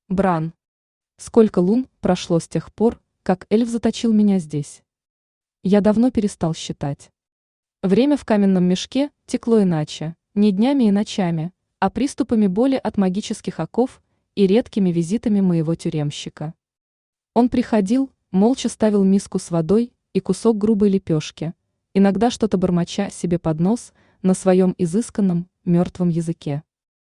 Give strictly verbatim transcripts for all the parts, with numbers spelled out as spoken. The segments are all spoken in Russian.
Бран. Сколько лун прошло с тех пор, как эльф заточил меня здесь? Я давно перестал считать. Время в каменном мешке текло иначе, не днями и ночами, а приступами боли от магических оков и редкими визитами моего тюремщика. Он приходил, молча ставил миску с водой и кусок грубой лепешки, иногда что-то бормоча себе под нос на своем изысканном, мертвом языке.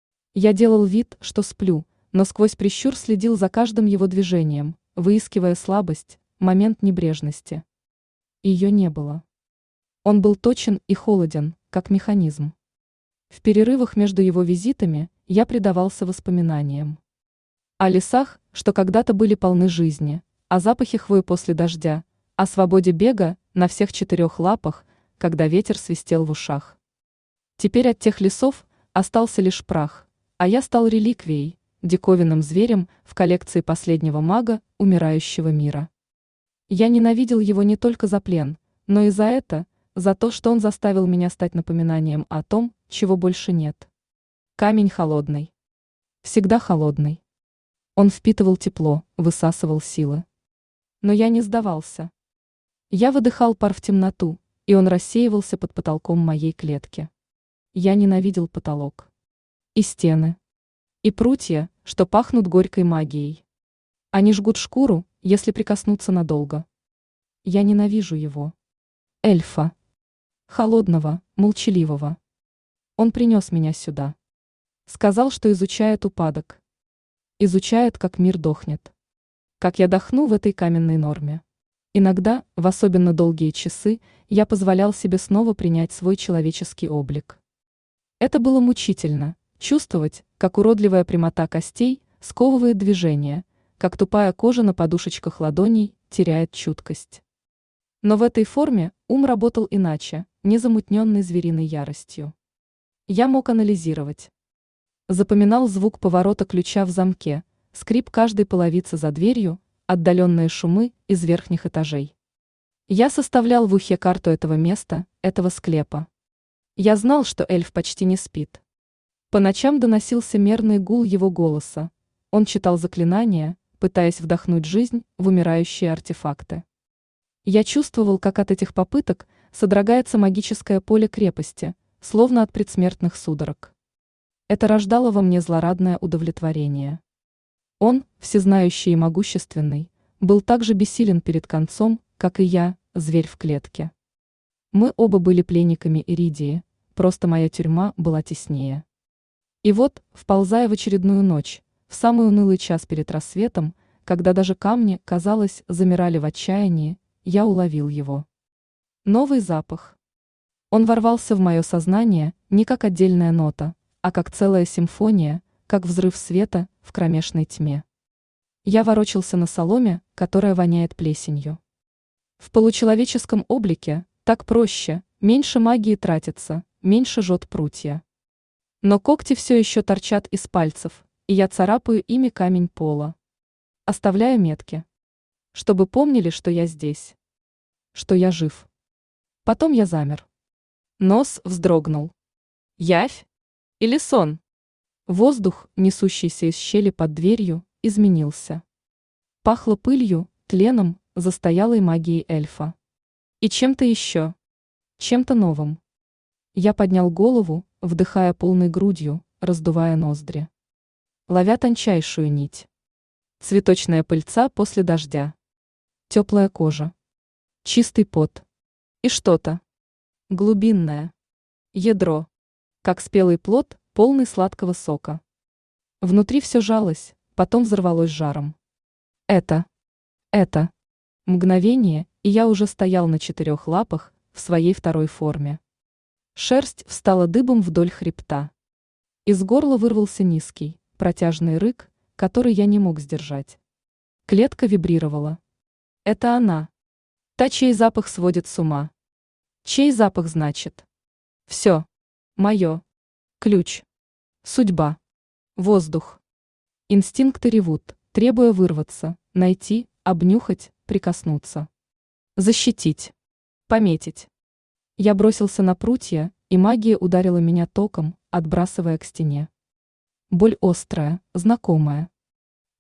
Я делал вид, что сплю, но сквозь прищур следил за каждым его движением, выискивая слабость, момент небрежности. Ее не было. Он был точен и холоден, как механизм. В перерывах между его визитами я предавался воспоминаниям. О лесах, что когда-то были полны жизни, о запахе хвои после дождя, о свободе бега на всех четырех лапах, когда ветер свистел в ушах. Теперь от тех лесов остался лишь прах, а я стал реликвией, диковинным зверем в коллекции последнего мага умирающего мира. Я ненавидел его не только за плен, но и за это, за то, что он заставил меня стать напоминанием о том, чего больше нет. Камень холодный. Всегда холодный. Он впитывал тепло, высасывал силы. Но я не сдавался. Я выдыхал пар в темноту, и он рассеивался под потолком моей клетки. Я ненавидел потолок. И стены. И прутья, что пахнут горькой магией. Они жгут шкуру, если прикоснуться надолго. Я ненавижу его. Эльфа. Холодного, молчаливого. Он принес меня сюда. Сказал, что изучает упадок. Изучает, как мир дохнет. Как я дохну в этой каменной норме. Иногда, в особенно долгие часы, я позволял себе снова принять свой человеческий облик. Это было мучительно, чувствовать, как уродливая прямота костей сковывает движение, как тупая кожа на подушечках ладоней теряет чуткость. Но в этой форме ум работал иначе, не замутненный звериной яростью. Я мог анализировать. Запоминал звук поворота ключа в замке, скрип каждой половицы за дверью, отдаленные шумы из верхних этажей. Я составлял в ухе карту этого места, этого склепа. Я знал, что эльф почти не спит. По ночам доносился мерный гул его голоса. Он читал заклинания, пытаясь вдохнуть жизнь в умирающие артефакты. Я чувствовал, как от этих попыток содрогается магическое поле крепости, словно от предсмертных судорог. Это рождало во мне злорадное удовлетворение. Он, всезнающий и могущественный, был так же бессилен перед концом, как и я, зверь в клетке. Мы оба были пленниками Иридии, просто моя тюрьма была теснее. И вот, вползая в очередную ночь, в самый унылый час перед рассветом, когда даже камни, казалось, замирали в отчаянии, я уловил его. Новый запах. Он ворвался в мое сознание не как отдельная нота, а как целая симфония, как взрыв света в кромешной тьме. Я ворочался на соломе, которая воняет плесенью. В получеловеческом облике так проще, меньше магии тратится, меньше жжет прутья. Но когти все еще торчат из пальцев, и я царапаю ими камень пола. Оставляю метки. Чтобы помнили, что я здесь. Что я жив. Потом я замер. Нос вздрогнул. Явь? Или сон? Воздух, несущийся из щели под дверью, изменился. Пахло пылью, тленом, застоялой магией эльфа. И чем-то еще. Чем-то новым. Я поднял голову, вдыхая полной грудью, раздувая ноздри. Ловя тончайшую нить. Цветочная пыльца после дождя. Теплая кожа. Чистый пот. И что-то. Глубинное. Ядро. Как спелый плод, полный сладкого сока. Внутри все жалось, потом взорвалось жаром. Это. Это. Мгновение, и я уже стоял на четырех лапах в своей второй форме. Шерсть встала дыбом вдоль хребта. Из горла вырвался низкий, протяжный рык, который я не мог сдержать. Клетка вибрировала. Это она. Та, чей запах сводит с ума. Чей запах значит? Все. Мое. Ключ. Судьба. Воздух. Инстинкты ревут, требуя вырваться, найти, обнюхать, прикоснуться. Защитить. Пометить. Я бросился на прутья, и магия ударила меня током, отбрасывая к стене. Боль острая, знакомая.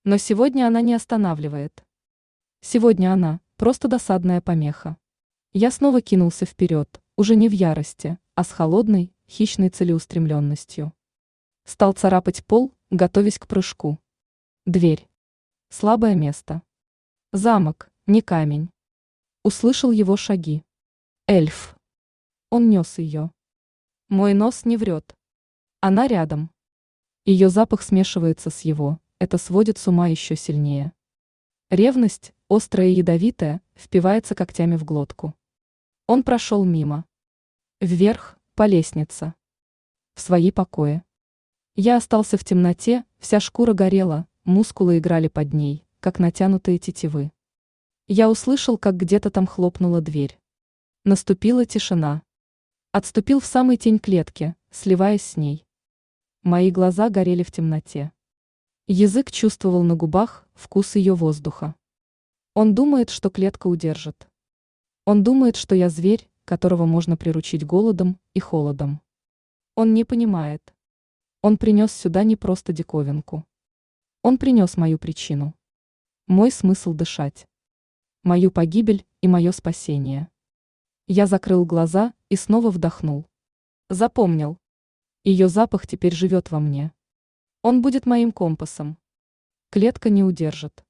Но сегодня она не останавливает. Сегодня она просто досадная помеха. Я снова кинулся вперед, уже не в ярости, а с холодной, хищной целеустремленностью. Стал царапать пол, готовясь к прыжку. Дверь. Слабое место. Замок, не камень. Услышал его шаги. Эльф. Он нес ее. Мой нос не врет. Она рядом. Ее запах смешивается с его, это сводит с ума еще сильнее. Ревность, острая и ядовитая, впивается когтями в глотку. Он прошел мимо. Вверх, по лестнице. В свои покои. Я остался в темноте, вся шкура горела, мускулы играли под ней, как натянутые тетивы. Я услышал, как где-то там хлопнула дверь. Наступила тишина. Отступил в самый тень клетки, сливаясь с ней. Мои глаза горели в темноте. Язык чувствовал на губах вкус ее воздуха. Он думает, что клетка удержит. Он думает, что я зверь, которого можно приручить голодом и холодом. Он не понимает. Он принес сюда не просто диковинку. Он принес мою причину. Мой смысл дышать. Мою погибель и мое спасение. Я закрыл глаза и снова вдохнул. Запомнил. Ее запах теперь живет во мне. Он будет моим компасом. Клетка не удержит.